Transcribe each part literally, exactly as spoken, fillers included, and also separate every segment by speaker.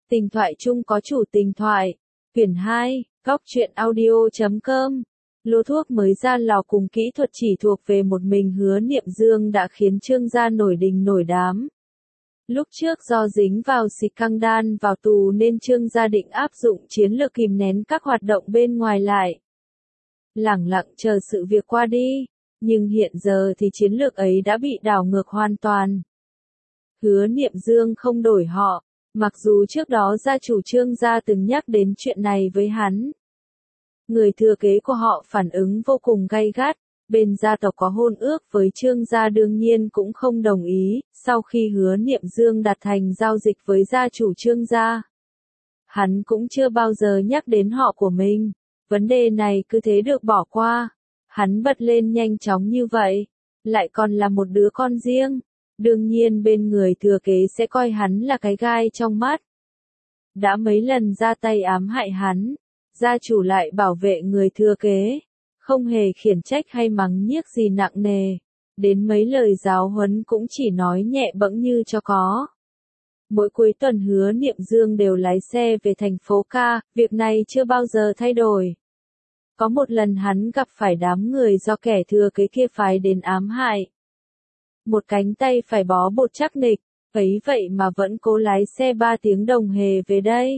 Speaker 1: Tình thoại chung có chủ tình thoại. Quyển hai, góc truyện audio chấm com. Lô thuốc mới ra lò cùng kỹ thuật chỉ thuộc về một mình Hứa Niệm Dương đã khiến Trương gia nổi đình nổi đám. Lúc trước do dính vào scandal vào tù nên Trương gia định áp dụng chiến lược kìm nén các hoạt động bên ngoài lại. Lẳng lặng chờ sự việc qua đi, nhưng hiện giờ thì chiến lược ấy đã bị đảo ngược hoàn toàn. Hứa Niệm Dương không đổi họ, mặc dù trước đó gia chủ Trương gia từng nhắc đến chuyện này với hắn. Người thừa kế của họ phản ứng vô cùng gay gắt, bên gia tộc có hôn ước với Trương gia đương nhiên cũng không đồng ý, sau khi Hứa Niệm Dương đặt thành giao dịch với gia chủ Trương gia. Hắn cũng chưa bao giờ nhắc đến họ của mình, vấn đề này cứ thế được bỏ qua. Hắn bật lên nhanh chóng như vậy, lại còn là một đứa con riêng, đương nhiên bên người thừa kế sẽ coi hắn là cái gai trong mắt. Đã mấy lần ra tay ám hại hắn, gia chủ lại bảo vệ người thừa kế, không hề khiển trách hay mắng nhiếc gì nặng nề, đến mấy lời giáo huấn cũng chỉ nói nhẹ bẫng như cho có. Mỗi cuối tuần Hứa Niệm Dương đều lái xe về thành phố ca, việc này chưa bao giờ thay đổi. Có một lần hắn gặp phải đám người do kẻ thừa kế kia phái đến ám hại. Một cánh tay phải bó bột chắc nịch, ấy vậy mà vẫn cố lái xe ba tiếng đồng hề về đây.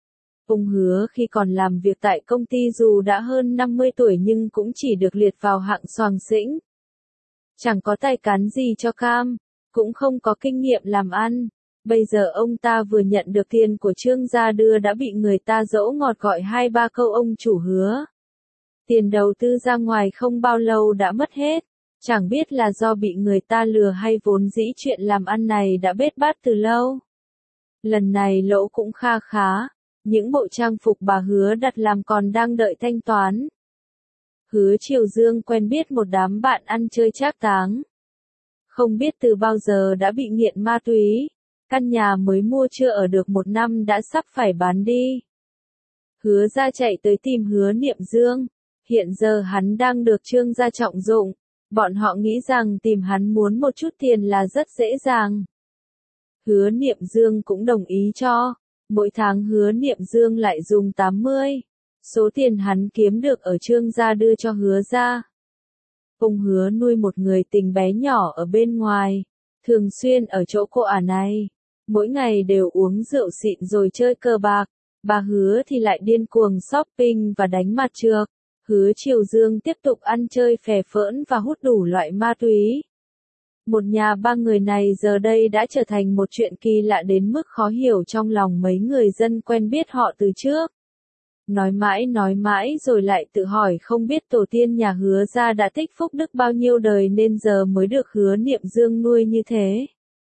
Speaker 1: Ông Hứa khi còn làm việc tại công ty dù đã hơn năm mươi tuổi nhưng cũng chỉ được liệt vào hạng xoàng xĩnh. Chẳng có tài cán gì cho cam, cũng không có kinh nghiệm làm ăn. Bây giờ ông ta vừa nhận được tiền của Trương gia đưa đã bị người ta dỗ ngọt gọi hai ba câu ông chủ Hứa. Tiền đầu tư ra ngoài không bao lâu đã mất hết, chẳng biết là do bị người ta lừa hay vốn dĩ chuyện làm ăn này đã bết bát từ lâu. Lần này lỗ cũng kha khá, những bộ trang phục bà Hứa đặt làm còn đang đợi thanh toán. Hứa Triều Dương quen biết một đám bạn ăn chơi trác táng. Không biết từ bao giờ đã bị nghiện ma túy, căn nhà mới mua chưa ở được một năm đã sắp phải bán đi. Hứa ra chạy tới tìm Hứa Niệm Dương. Hiện giờ hắn đang được Trương gia trọng dụng, bọn họ nghĩ rằng tìm hắn muốn một chút tiền là rất dễ dàng. Hứa Niệm Dương cũng đồng ý cho, mỗi tháng Hứa Niệm Dương lại dùng tám mươi, số tiền hắn kiếm được ở Trương gia đưa cho Hứa gia. Ông Hứa nuôi một người tình bé nhỏ ở bên ngoài, thường xuyên ở chỗ cô ả này, mỗi ngày đều uống rượu xịn rồi chơi cờ bạc, bà Hứa thì lại điên cuồng shopping và đánh mặt trược. Hứa Triều Dương tiếp tục ăn chơi phè phỡn và hút đủ loại ma túy. Một nhà ba người này giờ đây đã trở thành một chuyện kỳ lạ đến mức khó hiểu trong lòng mấy người dân quen biết họ từ trước. Nói mãi nói mãi rồi lại tự hỏi không biết tổ tiên nhà Hứa gia đã tích phúc đức bao nhiêu đời nên giờ mới được Hứa Niệm Dương nuôi như thế.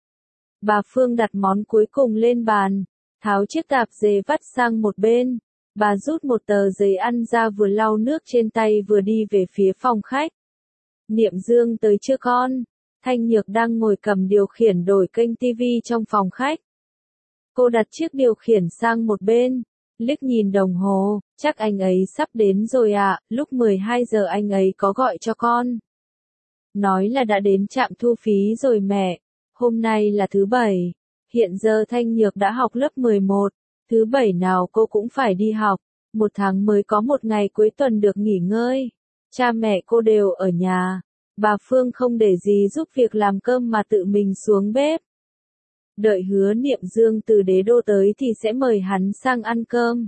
Speaker 1: Bà Phương đặt món cuối cùng lên bàn, tháo chiếc tạp dề vắt sang một bên. Bà rút một tờ giấy ăn ra vừa lau nước trên tay vừa đi về phía phòng khách. Niệm Dương tới chưa con? Thanh Nhược đang ngồi cầm điều khiển đổi kênh tivi trong phòng khách. Cô đặt chiếc điều khiển sang một bên, liếc nhìn đồng hồ, chắc anh ấy sắp đến rồi ạ, à, lúc mười hai giờ anh ấy có gọi cho con. Nói là đã đến trạm thu phí rồi mẹ, hôm nay là thứ bảy, hiện giờ Thanh Nhược đã học lớp mười một. Thứ bảy nào cô cũng phải đi học, một tháng mới có một ngày cuối tuần được nghỉ ngơi. Cha mẹ cô đều ở nhà, bà Phương không để gì giúp việc làm cơm mà tự mình xuống bếp. Đợi Hứa Niệm Dương từ đế đô tới thì sẽ mời hắn sang ăn cơm.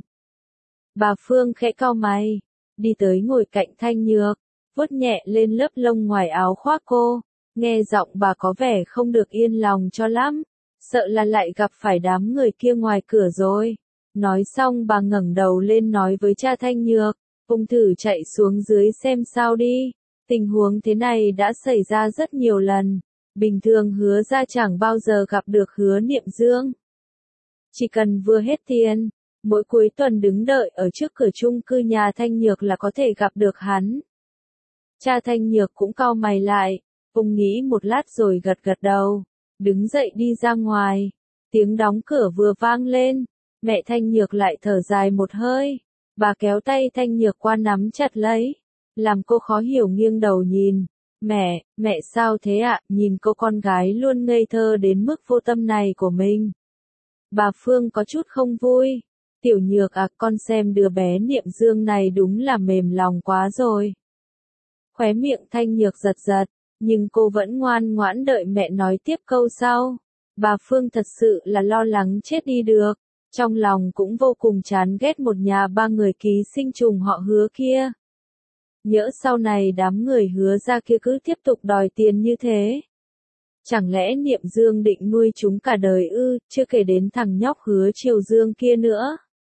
Speaker 1: Bà Phương khẽ cau mày, đi tới ngồi cạnh Thanh Nhược, vuốt nhẹ lên lớp lông ngoài áo khoác cô, nghe giọng bà có vẻ không được yên lòng cho lắm. Sợ là lại gặp phải đám người kia ngoài cửa rồi. Nói xong bà ngẩng đầu lên nói với cha Thanh Nhược, ông thử chạy xuống dưới xem sao đi. Tình huống thế này đã xảy ra rất nhiều lần. Bình thường Hứa gia chẳng bao giờ gặp được Hứa Niệm Dương. Chỉ cần vừa hết tiền, mỗi cuối tuần đứng đợi ở trước cửa chung cư nhà Thanh Nhược là có thể gặp được hắn. Cha Thanh Nhược cũng cau mày lại, ông nghĩ một lát rồi gật gật đầu. Đứng dậy đi ra ngoài, tiếng đóng cửa vừa vang lên, mẹ Thanh Nhược lại thở dài một hơi, bà kéo tay Thanh Nhược qua nắm chặt lấy, làm cô khó hiểu nghiêng đầu nhìn, mẹ, mẹ sao thế ạ, nhìn cô con gái luôn ngây thơ đến mức vô tâm này của mình. Bà Phương có chút không vui. Tiểu Nhược à, con xem đứa bé Niệm Dương này đúng là mềm lòng quá rồi. Khóe miệng Thanh Nhược giật giật, nhưng cô vẫn ngoan ngoãn đợi mẹ nói tiếp câu sau. Bà Phương thật sự là lo lắng chết đi được, trong lòng cũng vô cùng chán ghét một nhà ba người ký sinh trùng họ Hứa kia. Nhỡ sau này đám người Hứa ra kia cứ tiếp tục đòi tiền như thế. Chẳng lẽ Niệm Dương định nuôi chúng cả đời ư, chưa kể đến thằng nhóc Hứa Triều Dương kia nữa.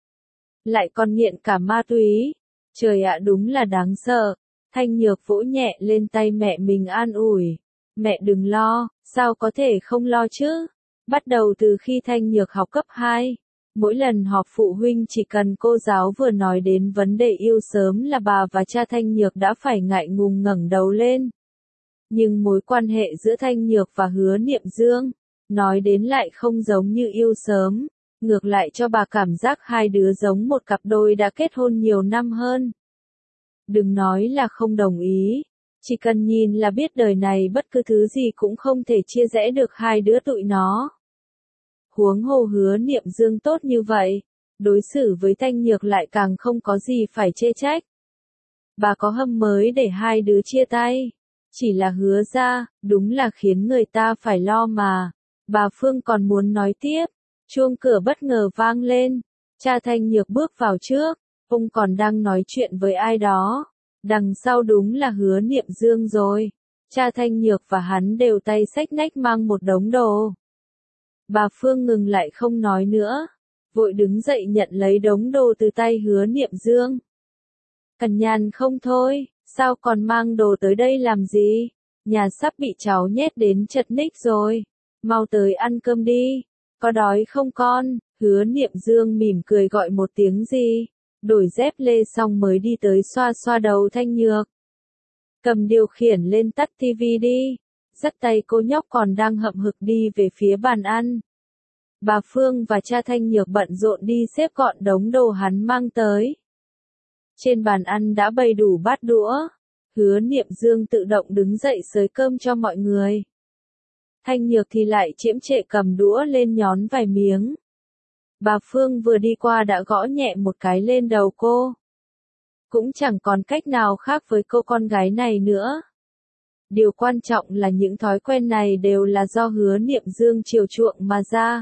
Speaker 1: Lại còn nghiện cả ma túy. Trời ạ, đúng là đáng sợ. Thanh Nhược vỗ nhẹ lên tay mẹ mình an ủi. Mẹ đừng lo, sao có thể không lo chứ? Bắt đầu từ khi Thanh Nhược học cấp hai, mỗi lần họp phụ huynh chỉ cần cô giáo vừa nói đến vấn đề yêu sớm là bà và cha Thanh Nhược đã phải ngại ngùng ngẩng đầu lên. Nhưng mối quan hệ giữa Thanh Nhược và Hứa Niệm Dương, nói đến lại không giống như yêu sớm, ngược lại cho bà cảm giác hai đứa giống một cặp đôi đã kết hôn nhiều năm hơn. Đừng nói là không đồng ý, chỉ cần nhìn là biết đời này bất cứ thứ gì cũng không thể chia rẽ được hai đứa tụi nó. Huống hồ Hứa Niệm Dương tốt như vậy, đối xử với Thanh Nhược lại càng không có gì phải chê trách. Bà có hâm mới để hai đứa chia tay, chỉ là Hứa ra, đúng là khiến người ta phải lo mà. Bà Phương còn muốn nói tiếp, chuông cửa bất ngờ vang lên, cha Thanh Nhược bước vào trước, ông còn đang nói chuyện với ai đó, đằng sau đúng là Hứa Niệm Dương rồi. Cha Thanh Nhược và hắn đều tay xách nách mang một đống đồ. Bà Phương ngừng lại không nói nữa, vội đứng dậy nhận lấy đống đồ từ tay Hứa Niệm Dương. Cằn nhằn không thôi, sao còn mang đồ tới đây làm gì? Nhà sắp bị cháu nhét đến chật ních rồi, mau tới ăn cơm đi, có đói không con? Hứa Niệm Dương mỉm cười gọi một tiếng gì, đổi dép lê xong mới đi tới xoa xoa đầu Thanh Nhược. Cầm điều khiển lên tắt tivi đi. Dắt tay cô nhóc còn đang hậm hực đi về phía bàn ăn. Bà Phương và cha Thanh Nhược bận rộn đi xếp gọn đống đồ hắn mang tới. Trên bàn ăn đã bày đủ bát đũa. Hứa Niệm Dương tự động đứng dậy xới cơm cho mọi người. Thanh Nhược thì lại chiếm trệ cầm đũa lên nhón vài miếng. Bà Phương vừa đi qua đã gõ nhẹ một cái lên đầu cô. Cũng chẳng còn cách nào khác với cô con gái này nữa. Điều quan trọng là những thói quen này đều là do Hứa Niệm Dương chiều chuộng mà ra.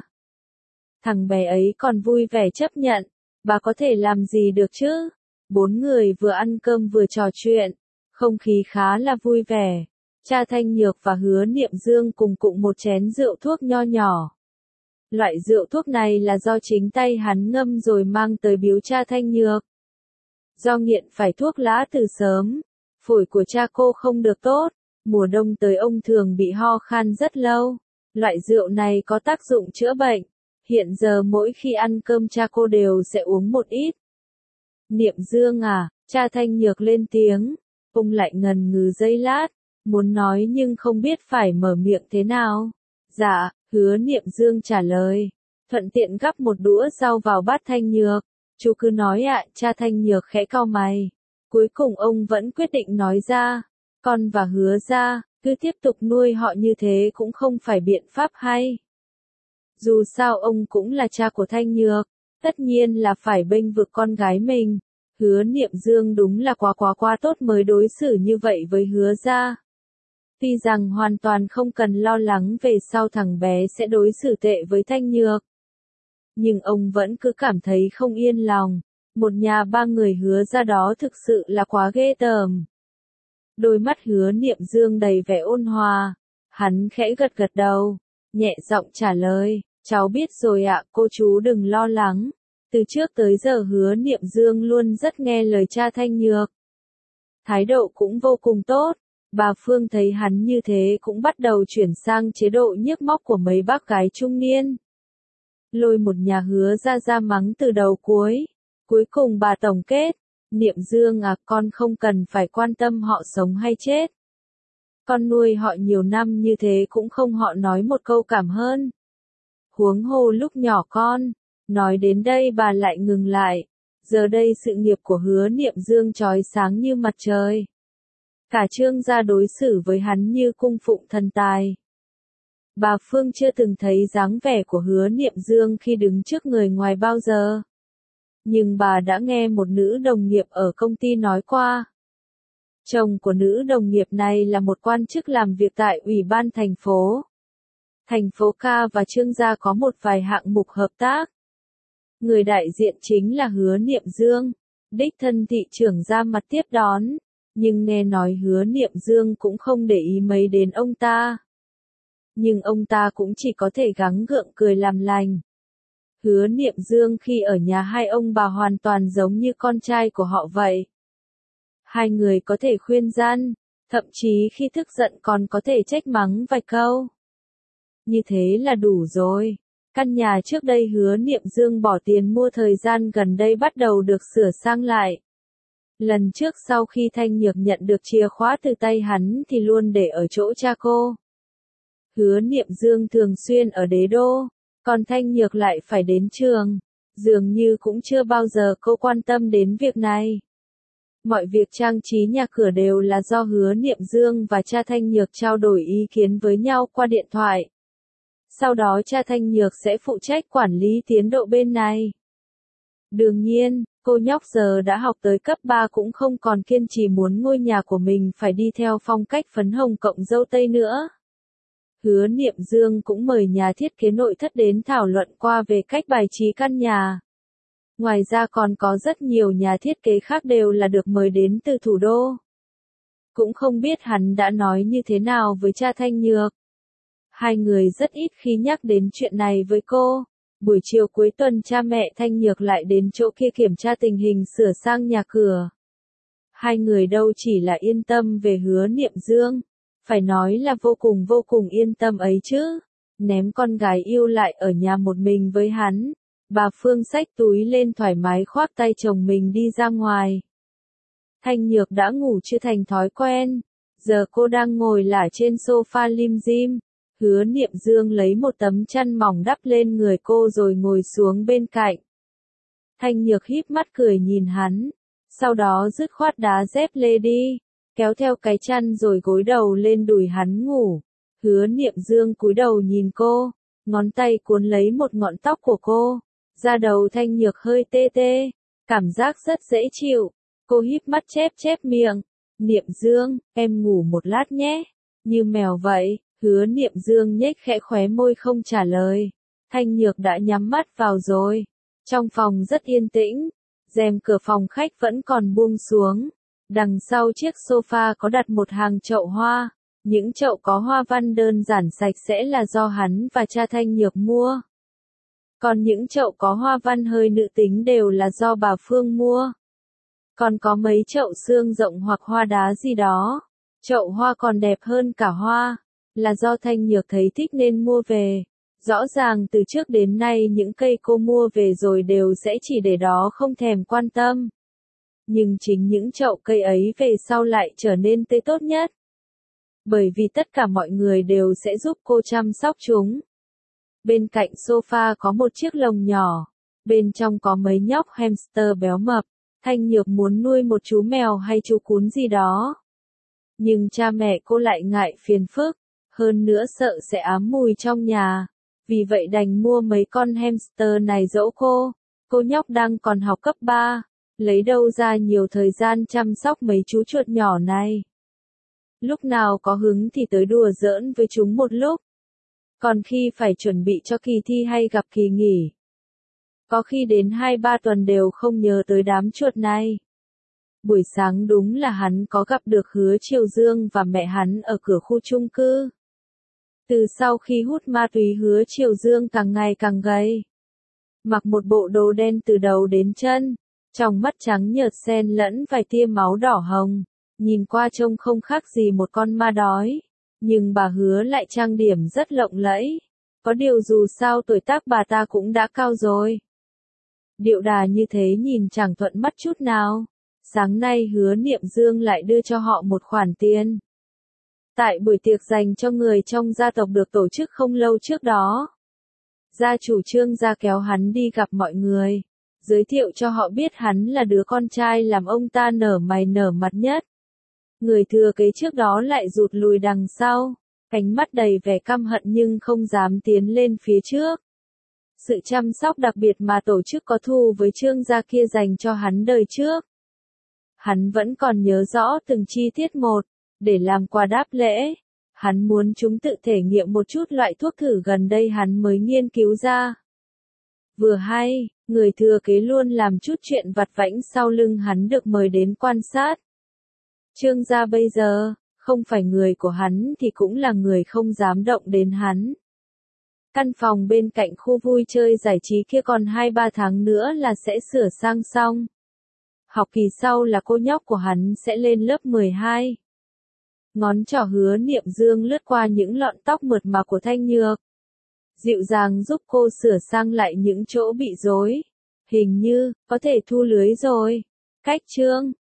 Speaker 1: Thằng bé ấy còn vui vẻ chấp nhận, bà có thể làm gì được chứ? Bốn người vừa ăn cơm vừa trò chuyện, không khí khá là vui vẻ. Cha Thanh Nhược và Hứa Niệm Dương cùng cụng một chén rượu thuốc nho nhỏ. Loại rượu thuốc này là do chính tay hắn ngâm rồi mang tới biếu cha Thanh Nhược. Do nghiện phải thuốc lá từ sớm, phổi của cha cô không được tốt. Mùa đông tới ông thường bị ho khan rất lâu. Loại rượu này có tác dụng chữa bệnh. Hiện giờ mỗi khi ăn cơm cha cô đều sẽ uống một ít. Niệm Dương à, cha Thanh Nhược lên tiếng. Ông lại ngần ngừ giây lát, muốn nói nhưng không biết phải mở miệng thế nào. Dạ, Hứa Niệm Dương trả lời. Thuận tiện gắp một đũa rau vào bát Thanh Nhược. Chú cứ nói ạ, cha Thanh Nhược khẽ cau mày. Cuối cùng ông vẫn quyết định nói ra. Con và Hứa ra, cứ tiếp tục nuôi họ như thế cũng không phải biện pháp hay. Dù sao ông cũng là cha của Thanh Nhược, tất nhiên là phải bênh vực con gái mình. Hứa Niệm Dương đúng là quá quá quá tốt mới đối xử như vậy với Hứa ra. Tuy rằng hoàn toàn không cần lo lắng về sau thằng bé sẽ đối xử tệ với Thanh Nhược. Nhưng ông vẫn cứ cảm thấy không yên lòng. Một nhà ba người Hứa ra đó thực sự là quá ghê tởm. Đôi mắt Hứa Niệm Dương đầy vẻ ôn hòa. Hắn khẽ gật gật đầu, nhẹ giọng trả lời, cháu biết rồi ạ, cô chú đừng lo lắng. Từ trước tới giờ Hứa Niệm Dương luôn rất nghe lời cha Thanh Nhược. Thái độ cũng vô cùng tốt. Bà Phương thấy hắn như thế cũng bắt đầu chuyển sang chế độ nhức móc của mấy bác gái trung niên. Lôi một nhà Hứa ra ra mắng từ đầu cuối. Cuối cùng bà tổng kết. Niệm Dương à, con không cần phải quan tâm họ sống hay chết. Con nuôi họ nhiều năm như thế cũng không họ nói một câu cảm ơn. Huống hồ lúc nhỏ con. Nói đến đây bà lại ngừng lại. Giờ đây sự nghiệp của Hứa Niệm Dương chói sáng như mặt trời. Cả Trương gia đối xử với hắn như cung phụng thần tài. Bà Phương chưa từng thấy dáng vẻ của Hứa Niệm Dương khi đứng trước người ngoài bao giờ. Nhưng bà đã nghe một nữ đồng nghiệp ở công ty nói qua. Chồng của nữ đồng nghiệp này là một quan chức làm việc tại Ủy ban thành phố. Thành phố Ca và Trương Gia có một vài hạng mục hợp tác. Người đại diện chính là Hứa Niệm Dương. Đích thân thị trưởng ra mặt tiếp đón. Nhưng nghe nói Hứa Niệm Dương cũng không để ý mấy đến ông ta. Nhưng ông ta cũng chỉ có thể gắng gượng cười làm lành. Hứa Niệm Dương khi ở nhà hai ông bà hoàn toàn giống như con trai của họ vậy. Hai người có thể khuyên gian, thậm chí khi tức giận còn có thể trách mắng vài câu. Như thế là đủ rồi. Căn nhà trước đây Hứa Niệm Dương bỏ tiền mua thời gian gần đây bắt đầu được sửa sang lại. Lần trước sau khi Thanh Nhược nhận được chìa khóa từ tay hắn thì luôn để ở chỗ cha cô. Hứa Niệm Dương thường xuyên ở đế đô, còn Thanh Nhược lại phải đến trường. Dường như cũng chưa bao giờ cô quan tâm đến việc này. Mọi việc trang trí nhà cửa đều là do Hứa Niệm Dương và cha Thanh Nhược trao đổi ý kiến với nhau qua điện thoại. Sau đó cha Thanh Nhược sẽ phụ trách quản lý tiến độ bên này. Đương nhiên, cô nhóc giờ đã học tới cấp ba cũng không còn kiên trì muốn ngôi nhà của mình phải đi theo phong cách phấn hồng cộng dâu tây nữa. Hứa Niệm Dương cũng mời nhà thiết kế nội thất đến thảo luận qua về cách bài trí căn nhà. Ngoài ra còn có rất nhiều nhà thiết kế khác đều là được mời đến từ thủ đô. Cũng không biết hắn đã nói như thế nào với cha Thanh Nhược. Hai người rất ít khi nhắc đến chuyện này với cô. Buổi chiều cuối tuần cha mẹ Thanh Nhược lại đến chỗ kia kiểm tra tình hình sửa sang nhà cửa. Hai người đâu chỉ là yên tâm về Hứa Niệm Dương, phải nói là vô cùng vô cùng yên tâm ấy chứ. Ném con gái yêu lại ở nhà một mình với hắn. Bà Phương xách túi lên thoải mái khoác tay chồng mình đi ra ngoài. Thanh Nhược đã ngủ chưa thành thói quen. Giờ cô đang ngồi lả trên sofa lim dim. Hứa Niệm Dương lấy một tấm chăn mỏng đắp lên người cô rồi ngồi xuống bên cạnh. Thanh Nhược híp mắt cười nhìn hắn. Sau đó dứt khoát đá dép lê đi. Kéo theo cái chăn rồi gối đầu lên đùi hắn ngủ. Hứa Niệm Dương cúi đầu nhìn cô. Ngón tay cuốn lấy một ngọn tóc của cô. Da đầu Thanh Nhược hơi tê tê. Cảm giác rất dễ chịu. Cô híp mắt chép chép miệng. Niệm Dương, em ngủ một lát nhé. Như mèo vậy. Hứa Niệm Dương nhếch khẽ khóe môi không trả lời. Thanh Nhược đã nhắm mắt vào rồi. Trong phòng rất yên tĩnh. Rèm cửa phòng khách vẫn còn buông xuống. Đằng sau chiếc sofa có đặt một hàng chậu hoa. Những chậu có hoa văn đơn giản sạch sẽ là do hắn và cha Thanh Nhược mua. Còn những chậu có hoa văn hơi nữ tính đều là do bà Phương mua. Còn có mấy chậu xương rộng hoặc hoa đá gì đó. Chậu hoa còn đẹp hơn cả hoa. Là do Thanh Nhược thấy thích nên mua về. Rõ ràng từ trước đến nay những cây cô mua về rồi đều sẽ chỉ để đó không thèm quan tâm. Nhưng chính những chậu cây ấy về sau lại trở nên tươi tốt nhất. Bởi vì tất cả mọi người đều sẽ giúp cô chăm sóc chúng. Bên cạnh sofa có một chiếc lồng nhỏ. Bên trong có mấy nhóc hamster béo mập. Thanh Nhược muốn nuôi một chú mèo hay chú cún gì đó. Nhưng cha mẹ cô lại ngại phiền phức. Hơn nữa sợ sẽ ám mùi trong nhà. Vì vậy đành mua mấy con hamster này dỗ cô. Cô nhóc đang còn học cấp ba. Lấy đâu ra nhiều thời gian chăm sóc mấy chú chuột nhỏ này. Lúc nào có hứng thì tới đùa giỡn với chúng một lúc. Còn khi phải chuẩn bị cho kỳ thi hay gặp kỳ nghỉ. Có khi đến hai ba tuần đều không nhớ tới đám chuột này. Buổi sáng đúng là hắn có gặp được Hứa Triều Dương và mẹ hắn ở cửa khu chung cư. Từ sau khi hút ma túy Hứa Triều Dương càng ngày càng gầy. Mặc một bộ đồ đen từ đầu đến chân. Trong mắt trắng nhợt xen lẫn vài tia máu đỏ hồng. Nhìn qua trông không khác gì một con ma đói. Nhưng bà Hứa lại trang điểm rất lộng lẫy. Có điều dù sao tuổi tác bà ta cũng đã cao rồi. Điệu đà như thế nhìn chẳng thuận mắt chút nào. Sáng nay Hứa Niệm Dương lại đưa cho họ một khoản tiền. Tại buổi tiệc dành cho người trong gia tộc được tổ chức không lâu trước đó. Gia chủ Trương gia kéo hắn đi gặp mọi người. Giới thiệu cho họ biết hắn là đứa con trai làm ông ta nở mày nở mặt nhất. Người thừa kế trước đó lại rụt lùi đằng sau. ánh mắt đầy vẻ căm hận nhưng không dám tiến lên phía trước. Sự chăm sóc đặc biệt mà tổ chức có thù với Trương gia kia dành cho hắn đời trước. Hắn vẫn còn nhớ rõ từng chi tiết một, để làm quà đáp lễ. Hắn muốn chúng tự thể nghiệm một chút loại thuốc thử gần đây hắn mới nghiên cứu ra. Vừa hay, người thừa kế luôn làm chút chuyện vặt vãnh sau lưng hắn được mời đến quan sát. Trương gia bây giờ, không phải người của hắn thì cũng là người không dám động đến hắn. Căn phòng bên cạnh khu vui chơi giải trí kia còn hai ba tháng nữa là sẽ sửa sang xong. Học kỳ sau là cô nhóc của hắn sẽ lên lớp mười hai. Ngón trỏ Hứa Niệm Dương lướt qua những lọn tóc mượt mà của Thanh Nhược. Dịu dàng giúp cô sửa sang lại những chỗ bị rối. Hình như, có thể thu lưới rồi. Cách Trương,